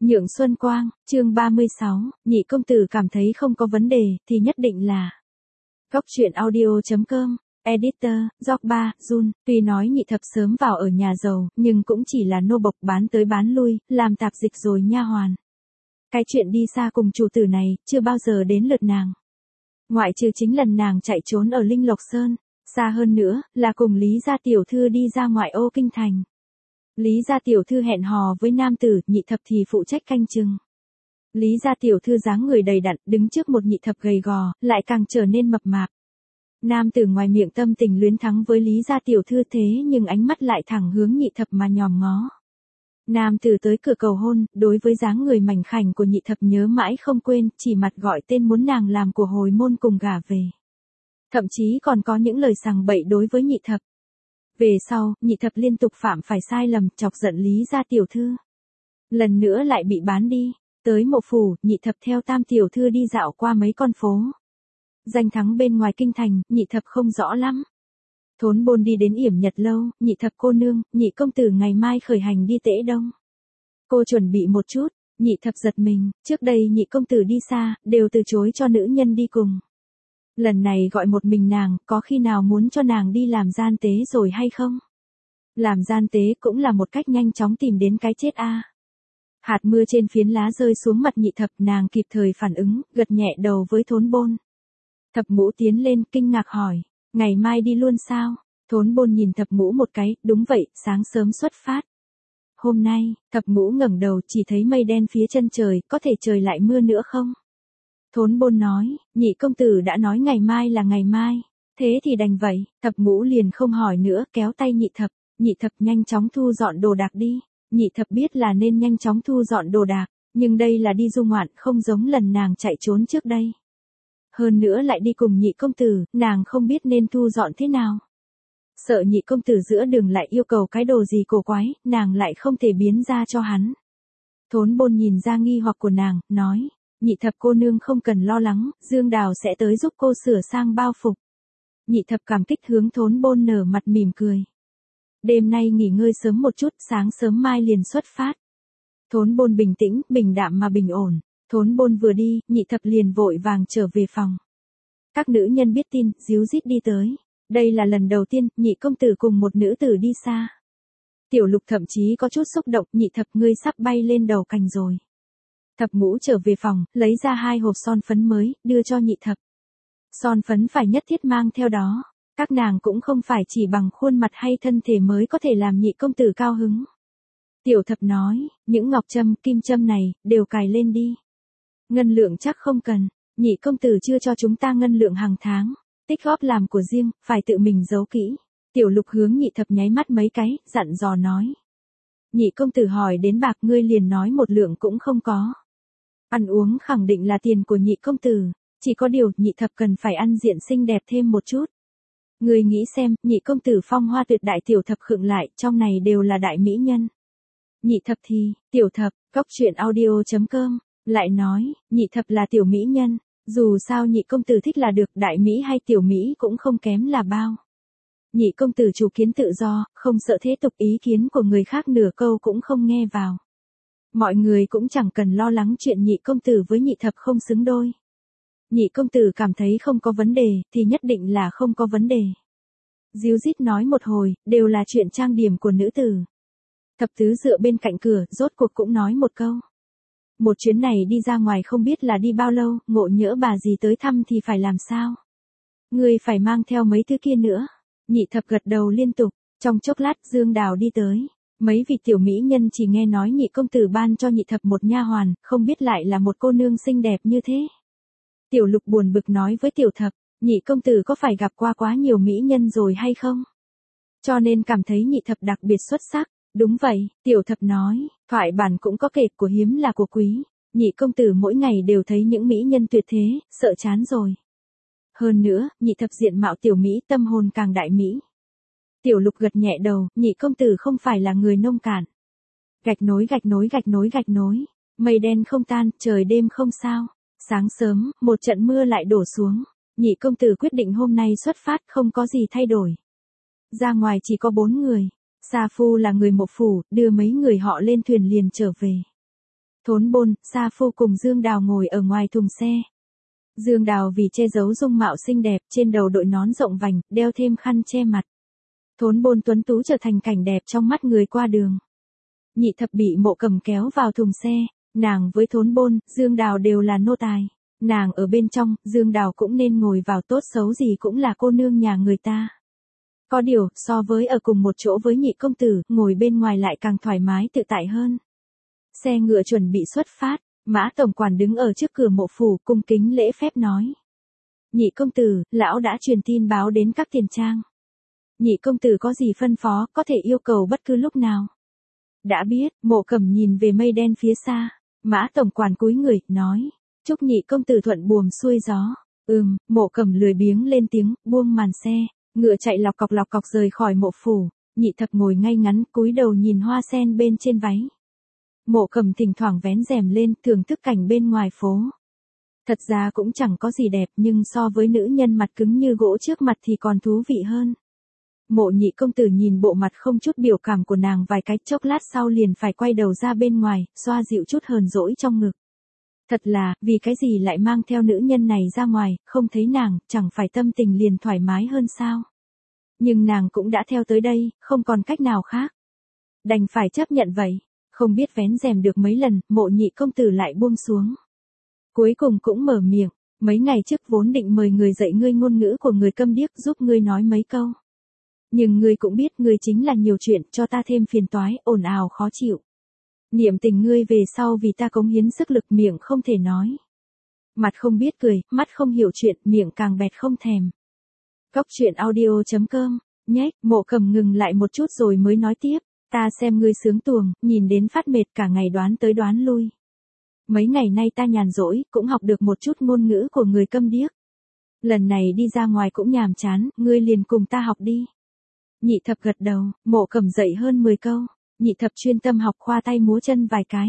Nhượng Xuân Quang, chương 36, nhị công tử cảm thấy không có vấn đề, thì nhất định là. Góc truyện audio.com, Editor, George Jun, tuy nói nhị thập sớm vào ở nhà giàu, nhưng cũng chỉ là nô bộc bán tới bán lui, làm tạp dịch rồi nha hoàn. Cái chuyện đi xa cùng chủ tử này, chưa bao giờ đến lượt nàng. Ngoại trừ chính lần nàng chạy trốn ở Linh Lộc Sơn, xa hơn nữa, là cùng Lý gia tiểu thư đi ra ngoại ô kinh thành. Lý gia tiểu thư hẹn hò với nam tử, nhị thập thì phụ trách canh chừng. Lý gia tiểu thư dáng người đầy đặn, đứng trước một nhị thập gầy gò, lại càng trở nên mập mạp. Nam tử ngoài miệng tâm tình luyến thắng với Lý gia tiểu thư thế nhưng ánh mắt lại thẳng hướng nhị thập mà nhòm ngó. Nam tử tới cửa cầu hôn, đối với dáng người mảnh khảnh của nhị thập nhớ mãi không quên, chỉ mặt gọi tên muốn nàng làm của hồi môn cùng gả về. Thậm chí còn có những lời sằng bậy đối với nhị thập. Về sau, nhị thập liên tục phạm phải sai lầm, chọc giận Lý gia tiểu thư. Lần nữa lại bị bán đi. Tới Mộ Phủ, nhị thập theo tam tiểu thư đi dạo qua mấy con phố. Danh thắng bên ngoài kinh thành, nhị thập không rõ lắm. Thốn Bôn đi đến Yểm Nhật lâu, nhị thập cô nương, nhị công tử ngày mai khởi hành đi Tễ Đông. Cô chuẩn bị một chút, nhị thập giật mình, trước đây nhị công tử đi xa, đều từ chối cho nữ nhân đi cùng. Lần này gọi một mình nàng, có khi nào muốn cho nàng đi làm gian tế rồi hay không? Làm gian tế cũng là một cách nhanh chóng tìm đến cái chết a. Hạt mưa trên phiến lá rơi xuống mặt nhị thập, nàng kịp thời phản ứng, gật nhẹ đầu với Thốn Bôn. Thập Ngũ tiến lên, kinh ngạc hỏi, ngày mai đi luôn sao? Thốn Bôn nhìn Thập Ngũ một cái, đúng vậy, sáng sớm xuất phát. Hôm nay, Thập Ngũ ngẩng đầu chỉ thấy mây đen phía chân trời, có thể trời lại mưa nữa không? Thốn Bôn nói, nhị công tử đã nói ngày mai là ngày mai, thế thì đành vậy. Thập Ngũ liền không hỏi nữa, kéo tay nhị thập nhanh chóng thu dọn đồ đạc đi. Nhị thập biết là nên nhanh chóng thu dọn đồ đạc, nhưng đây là đi du ngoạn, không giống lần nàng chạy trốn trước đây. Hơn nữa lại đi cùng nhị công tử, nàng không biết nên thu dọn thế nào. Sợ nhị công tử giữa đường lại yêu cầu cái đồ gì cổ quái, nàng lại không thể biến ra cho hắn. Thốn Bôn nhìn ra nghi hoặc của nàng, nói, nhị thập cô nương không cần lo lắng, Dương Đào sẽ tới giúp cô sửa sang bao phục. Nhị thập cảm kích hướng Thốn Bôn nở mặt mỉm cười. Đêm nay nghỉ ngơi sớm một chút, sáng sớm mai liền xuất phát. Thốn Bôn bình tĩnh, bình đạm mà bình ổn. Thốn Bôn vừa đi, nhị thập liền vội vàng trở về phòng. Các nữ nhân biết tin, díu dít đi tới. Đây là lần đầu tiên, nhị công tử cùng một nữ tử đi xa. Tiểu Lục thậm chí có chút xúc động, nhị thập ngươi sắp bay lên đầu cành rồi. Thập Ngũ trở về phòng, lấy ra 2 hộp son phấn mới, đưa cho nhị thập. Son phấn phải nhất thiết mang theo đó. Các nàng cũng không phải chỉ bằng khuôn mặt hay thân thể mới có thể làm nhị công tử cao hứng. Tiểu thập nói, những ngọc châm, kim châm này, đều cài lên đi. Ngân lượng chắc không cần, nhị công tử chưa cho chúng ta ngân lượng hàng tháng. Tích góp làm của riêng, phải tự mình giấu kỹ. Tiểu Lục hướng nhị thập nháy mắt mấy cái, dặn dò nói. Nhị công tử hỏi đến bạc ngươi liền nói một lượng cũng không có. Ăn uống khẳng định là tiền của nhị công tử, chỉ có điều nhị thập cần phải ăn diện xinh đẹp thêm một chút. Ngươi nghĩ xem, nhị công tử phong hoa tuyệt đại, tiểu thập khựng lại, trong này đều là đại mỹ nhân. Nhị thập thì, tiểu thập, góc truyện audio.com, lại nói, nhị thập là tiểu mỹ nhân, dù sao nhị công tử thích là được, đại mỹ hay tiểu mỹ cũng không kém là bao. Nhị công tử chủ kiến tự do, không sợ thế tục, ý kiến của người khác nửa câu cũng không nghe vào. Mọi người cũng chẳng cần lo lắng chuyện nhị công tử với nhị thập không xứng đôi. Nhị công tử cảm thấy không có vấn đề, thì nhất định là không có vấn đề. Díu dít nói một hồi, đều là chuyện trang điểm của nữ tử. Thập tứ dựa bên cạnh cửa, rốt cuộc cũng nói một câu. Một chuyến này đi ra ngoài không biết là đi bao lâu, ngộ nhỡ bà gì tới thăm thì phải làm sao? Ngươi phải mang theo mấy thứ kia nữa. Nhị thập gật đầu liên tục, trong chốc lát Dương Đào đi tới. Mấy vị tiểu mỹ nhân chỉ nghe nói nhị công tử ban cho nhị thập một nha hoàn, không biết lại là một cô nương xinh đẹp như thế. Tiểu Lục buồn bực nói với tiểu thập, nhị công tử có phải gặp qua quá nhiều mỹ nhân rồi hay không? Cho nên cảm thấy nhị thập đặc biệt xuất sắc. Đúng vậy, tiểu thập nói, thoại bản cũng có kể, của hiếm là của quý. Nhị công tử mỗi ngày đều thấy những mỹ nhân tuyệt thế, sợ chán rồi. Hơn nữa, nhị thập diện mạo tiểu mỹ, tâm hồn càng đại mỹ. Tiểu Lục gật nhẹ đầu, nhị công tử không phải là người nông cạn. Gạch nối, mây đen không tan, trời đêm không sao. Sáng sớm, một trận mưa lại đổ xuống. Nhị công tử quyết định hôm nay xuất phát, không có gì thay đổi. Ra ngoài chỉ có 4 người. Sa Phu là người Mộ Phủ, đưa mấy người họ lên thuyền liền trở về. Thốn Bôn, Sa Phu cùng Dương Đào ngồi ở ngoài thùng xe. Dương Đào vì che giấu dung mạo xinh đẹp, trên đầu đội nón rộng vành, đeo thêm khăn che mặt. Thốn Bôn tuấn tú trở thành cảnh đẹp trong mắt người qua đường. Nhị thập bị Mộ Cầm kéo vào thùng xe, nàng với Thốn Bôn, Dương Đào đều là nô tài. Nàng ở bên trong, Dương Đào cũng nên ngồi vào, tốt xấu gì cũng là cô nương nhà người ta. Có điều, so với ở cùng một chỗ với nhị công tử, ngồi bên ngoài lại càng thoải mái tự tại hơn. Xe ngựa chuẩn bị xuất phát, Mã tổng quản đứng ở trước cửa Mộ phủ, cung kính lễ phép nói. Nhị công tử, lão đã truyền tin báo đến các tiền trang. Nhị công tử có gì phân phó, có thể yêu cầu bất cứ lúc nào. Đã biết, Mộ Cầm nhìn về mây đen phía xa. Mã tổng quản cúi người, nói. Chúc nhị công tử thuận buồm xuôi gió. Mộ Cầm lười biếng lên tiếng, buông màn xe. Ngựa chạy lọc cọc rời khỏi Mộ phủ. Nhị thập ngồi ngay ngắn, cúi đầu nhìn hoa sen bên trên váy. Mộ Cầm thỉnh thoảng vén rèm lên, thưởng thức cảnh bên ngoài phố. Thật ra cũng chẳng có gì đẹp, nhưng so với nữ nhân mặt cứng như gỗ trước mặt thì còn thú vị hơn. Mộ nhị công tử nhìn bộ mặt không chút biểu cảm của nàng vài cái, chốc lát sau liền phải quay đầu ra bên ngoài, xoa dịu chút hờn dỗi trong ngực. Thật là, vì cái gì lại mang theo nữ nhân này ra ngoài, không thấy nàng, chẳng phải tâm tình liền thoải mái hơn sao? Nhưng nàng cũng đã theo tới đây, không còn cách nào khác. Đành phải chấp nhận vậy. Không biết vén rèm được mấy lần, Mộ nhị công tử lại buông xuống. Cuối cùng cũng mở miệng, mấy ngày trước vốn định mời người dạy ngươi ngôn ngữ của người câm điếc giúp ngươi nói mấy câu. Nhưng ngươi cũng biết ngươi chính là nhiều chuyện, cho ta thêm phiền toái, ồn ào khó chịu. Niệm tình ngươi về sau vì ta cống hiến sức lực, miệng không thể nói. Mặt không biết cười, mắt không hiểu chuyện, miệng càng bẹt không thèm. Cóc truyện audio.com, nhếch, Mộ Cầm ngừng lại một chút rồi mới nói tiếp. Ta xem ngươi sướng tuồng, nhìn đến phát mệt, cả ngày đoán tới đoán lui. Mấy ngày nay ta nhàn rỗi, cũng học được một chút ngôn ngữ của người câm điếc. Lần này đi ra ngoài cũng nhàm chán, ngươi liền cùng ta học đi. Nhị thập gật đầu, Mộ Cầm dạy hơn 10 câu. Nhị thập chuyên tâm học, khoa tay múa chân vài cái.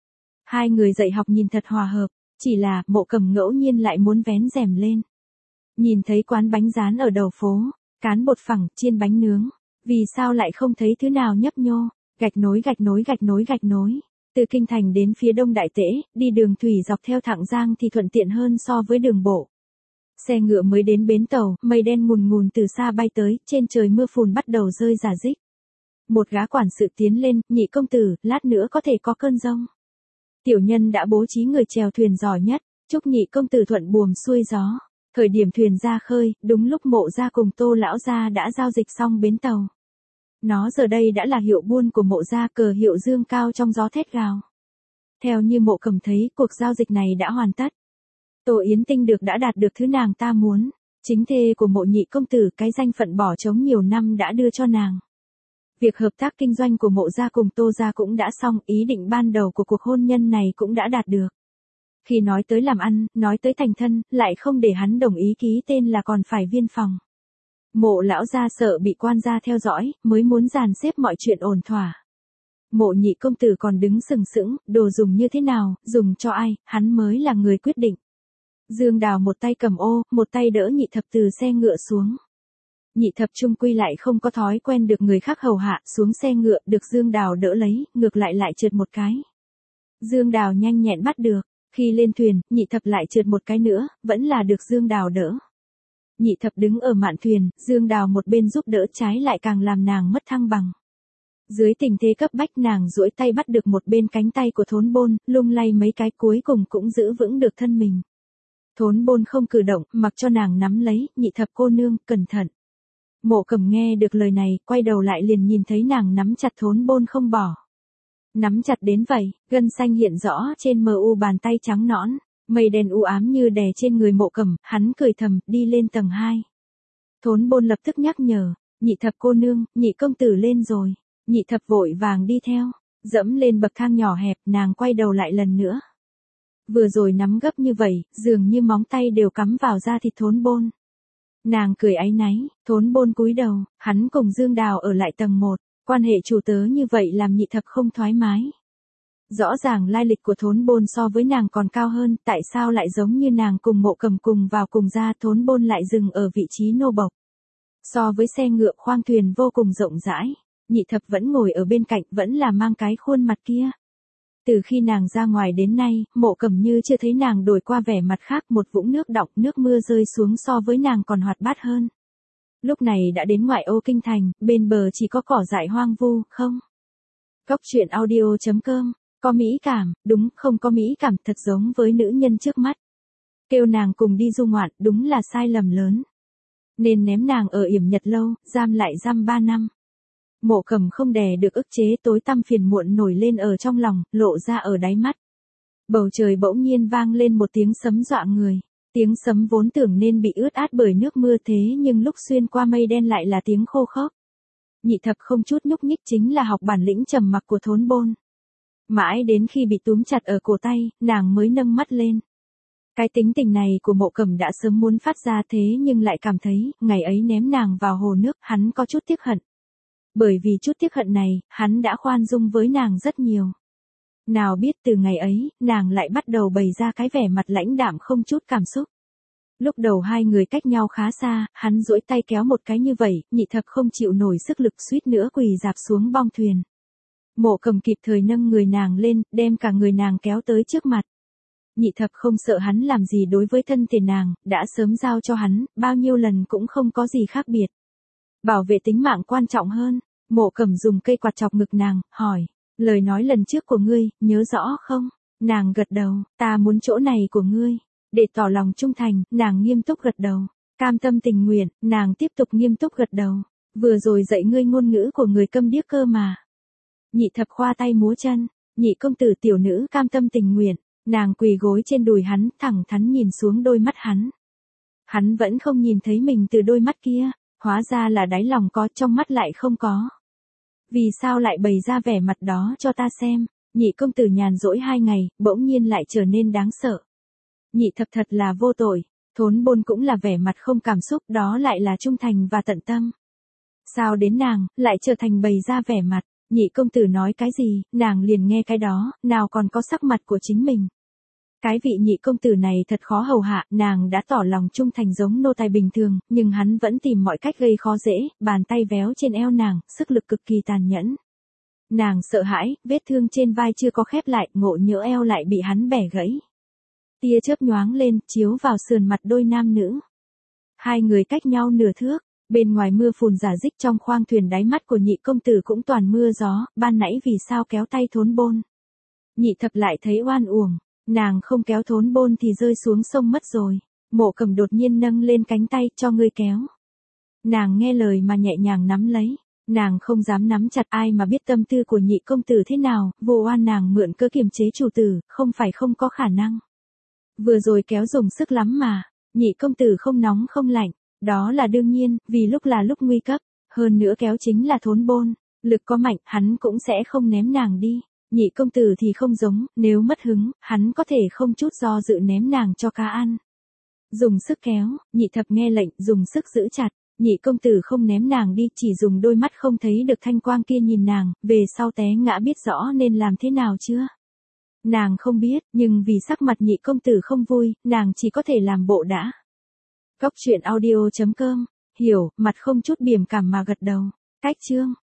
Hai người dạy học nhìn thật hòa hợp, chỉ là Mộ Cầm ngẫu nhiên lại muốn vén rèm lên. Nhìn thấy quán bánh rán ở đầu phố, cán bột phẳng, chiên bánh nướng. Vì sao lại không thấy thứ nào nhấp nhô, gạch nối. Từ kinh thành đến phía đông Đại Tễ, đi đường thủy dọc theo Thạng Giang thì thuận tiện hơn so với đường bộ. Xe ngựa mới đến bến tàu, mây đen ngùn ngùn từ xa bay tới, trên trời mưa phùn bắt đầu rơi rả rích. Một gã quản sự tiến lên, nhị công tử, lát nữa có thể có cơn giông. Tiểu nhân đã bố trí người chèo thuyền giỏi nhất, chúc nhị công tử thuận buồm xuôi gió. Thời điểm thuyền ra khơi, đúng lúc Mộ gia cùng Tô lão gia đã giao dịch xong bến tàu. Nó giờ đây đã là hiệu buôn của Mộ gia, cờ hiệu dương cao trong gió thét gào. Theo như Mộ Cầm thấy, cuộc giao dịch này đã hoàn tất. Tô Yến Tinh đã đạt được thứ nàng ta muốn. Chính thê của Mộ nhị công tử, cái danh phận bỏ trống nhiều năm đã đưa cho nàng. Việc hợp tác kinh doanh của Mộ gia cùng Tô gia cũng đã xong, ý định ban đầu của cuộc hôn nhân này cũng đã đạt được. Khi nói tới làm ăn, nói tới thành thân, lại không để hắn đồng ý ký tên là còn phải viên phòng. Mộ lão gia sợ bị quan gia theo dõi, mới muốn dàn xếp mọi chuyện ổn thỏa. Mộ nhị công tử còn đứng sừng sững, đồ dùng như thế nào, dùng cho ai, hắn mới là người quyết định. Dương Đào một tay cầm ô, một tay đỡ nhị thập từ xe ngựa xuống. Nhị thập chung quy lại không có thói quen được người khác hầu hạ, xuống xe ngựa, được Dương Đào đỡ lấy, ngược lại trượt một cái. Dương Đào nhanh nhẹn bắt được, khi lên thuyền, nhị thập lại trượt một cái nữa, vẫn là được Dương Đào đỡ. Nhị thập đứng ở mạn thuyền, Dương Đào một bên giúp đỡ, trái lại càng làm nàng mất thăng bằng. Dưới tình thế cấp bách, nàng duỗi tay bắt được một bên cánh tay của Thốn Bôn, lung lay mấy cái, cuối cùng cũng giữ vững được thân mình. Thốn Bôn không cử động, mặc cho nàng nắm lấy. Nhị thập cô nương, cẩn thận. Mộ Cầm nghe được lời này, quay đầu lại liền nhìn thấy nàng nắm chặt Thốn Bôn không bỏ. Nắm chặt đến vậy, gân xanh hiện rõ trên mờ u bàn tay trắng nõn, mây đen u ám như đè trên người Mộ Cầm, hắn cười thầm, đi lên tầng 2. Thốn Bôn lập tức nhắc nhở, nhị thập cô nương, nhị công tử lên rồi. Nhị thập vội vàng đi theo, dẫm lên bậc thang nhỏ hẹp, nàng quay đầu lại lần nữa. Vừa rồi nắm gấp như vậy, dường như móng tay đều cắm vào da thịt Thốn Bôn. Nàng cười áy náy, Thốn Bôn cúi đầu, hắn cùng Dương Đào ở lại tầng 1, quan hệ chủ tớ như vậy làm nhị thập không thoải mái. Rõ ràng lai lịch của Thốn Bôn so với nàng còn cao hơn, tại sao lại giống như nàng cùng Mộ Cầm cùng vào cùng ra, Thốn Bôn lại dừng ở vị trí nô bộc. So với xe ngựa khoang thuyền vô cùng rộng rãi, nhị thập vẫn ngồi ở bên cạnh, vẫn là mang cái khuôn mặt kia. Từ khi nàng ra ngoài đến nay, Mộ Cẩm Như chưa thấy nàng đổi qua vẻ mặt khác, một vũng nước đọng, nước mưa rơi xuống so với nàng còn hoạt bát hơn. Lúc này đã đến ngoại ô kinh thành, bên bờ chỉ có cỏ dại hoang vu, không. Góc truyện audio.com, có mỹ cảm, đúng, không có mỹ cảm, thật giống với nữ nhân trước mắt. Kêu nàng cùng đi du ngoạn, đúng là sai lầm lớn. Nên ném nàng ở yểm Nhật lâu, giam lại giam 3 năm. Mộ Cẩm không đè được ức chế, tối tăm phiền muộn nổi lên ở trong lòng, lộ ra ở đáy mắt. Bầu trời bỗng nhiên vang lên một tiếng sấm dọa người. Tiếng sấm vốn tưởng nên bị ướt át bởi nước mưa thế nhưng lúc xuyên qua mây đen lại là tiếng khô khốc. Nhị thập không chút nhúc nhích chính là học bản lĩnh trầm mặc của Thốn Bôn. Mãi đến khi bị túm chặt ở cổ tay, nàng mới nâng mắt lên. Cái tính tình này của Mộ Cẩm đã sớm muốn phát ra thế nhưng lại cảm thấy, ngày ấy ném nàng vào hồ nước, hắn có chút tiếc hận. Bởi vì chút tiếc hận này, hắn đã khoan dung với nàng rất nhiều. Nào biết từ ngày ấy, nàng lại bắt đầu bày ra cái vẻ mặt lãnh đạm không chút cảm xúc. Lúc đầu hai người cách nhau khá xa, hắn duỗi tay kéo một cái như vậy, nhị thập không chịu nổi sức lực suýt nữa quỳ rạp xuống bong thuyền. Mộ Cẩm kịp thời nâng người nàng lên, đem cả người nàng kéo tới trước mặt. Nhị thập không sợ hắn làm gì đối với thân thể nàng, đã sớm giao cho hắn, bao nhiêu lần cũng không có gì khác biệt. Bảo vệ tính mạng quan trọng hơn. Mộ Cẩm dùng cây quạt chọc ngực nàng, hỏi, lời nói lần trước của ngươi, nhớ rõ không? Nàng gật đầu, ta muốn chỗ này của ngươi. Để tỏ lòng trung thành, nàng nghiêm túc gật đầu. Cam tâm tình nguyện, nàng tiếp tục nghiêm túc gật đầu. Vừa rồi dạy ngươi ngôn ngữ của người câm điếc cơ mà. Nhị thập khoa tay múa chân, nhị công tử tiểu nữ cam tâm tình nguyện. Nàng quỳ gối trên đùi hắn, thẳng thắn nhìn xuống đôi mắt hắn. Hắn vẫn không nhìn thấy mình từ đôi mắt kia, hóa ra là đáy lòng có, trong mắt lại không có. Vì sao lại bày ra vẻ mặt đó cho ta xem? Nhị công tử nhàn rỗi 2 ngày, bỗng nhiên lại trở nên đáng sợ. Nhị thập thật là vô tội, Thốn Bôn cũng là vẻ mặt không cảm xúc, đó lại là trung thành và tận tâm. Sao đến nàng, lại trở thành bày ra vẻ mặt, nhị công tử nói cái gì, nàng liền nghe cái đó, nào còn có sắc mặt của chính mình. Cái vị nhị công tử này thật khó hầu hạ, nàng đã tỏ lòng trung thành giống nô tài bình thường, nhưng hắn vẫn tìm mọi cách gây khó dễ, bàn tay véo trên eo nàng, sức lực cực kỳ tàn nhẫn. Nàng sợ hãi, vết thương trên vai chưa có khép lại, ngộ nhỡ eo lại bị hắn bẻ gãy. Tia chớp nhoáng lên, chiếu vào sườn mặt đôi nam nữ. Hai người cách nhau nửa thước, bên ngoài mưa phùn rả rích, trong khoang thuyền đáy mắt của nhị công tử cũng toàn mưa gió, ban nãy vì sao kéo tay Thốn Bôn. Nhị thập lại thấy oan uổng. Nàng không kéo Thốn Bôn thì rơi xuống sông mất rồi. Mộ Cẩm đột nhiên nâng lên cánh tay, cho ngươi kéo. Nàng nghe lời mà nhẹ nhàng nắm lấy. Nàng không dám nắm chặt, ai mà biết tâm tư của nhị công tử thế nào, vô oan nàng mượn cớ kiềm chế chủ tử, không phải không có khả năng. Vừa rồi kéo dùng sức lắm mà, nhị công tử không nóng không lạnh, đó là đương nhiên, vì lúc là lúc nguy cấp, hơn nữa kéo chính là Thốn Bôn, lực có mạnh, hắn cũng sẽ không ném nàng đi. Nhị công tử thì không giống, nếu mất hứng, hắn có thể không chút do dự ném nàng cho cá ăn. Dùng sức kéo, nhị thập nghe lệnh, dùng sức giữ chặt, nhị công tử không ném nàng đi, chỉ dùng đôi mắt không thấy được thanh quang kia nhìn nàng, về sau té ngã biết rõ nên làm thế nào chưa? Nàng không biết, nhưng vì sắc mặt nhị công tử không vui, nàng chỉ có thể làm bộ đã. Góc truyện audio.com, hiểu, mặt không chút biểm cảm mà gật đầu. Cách chương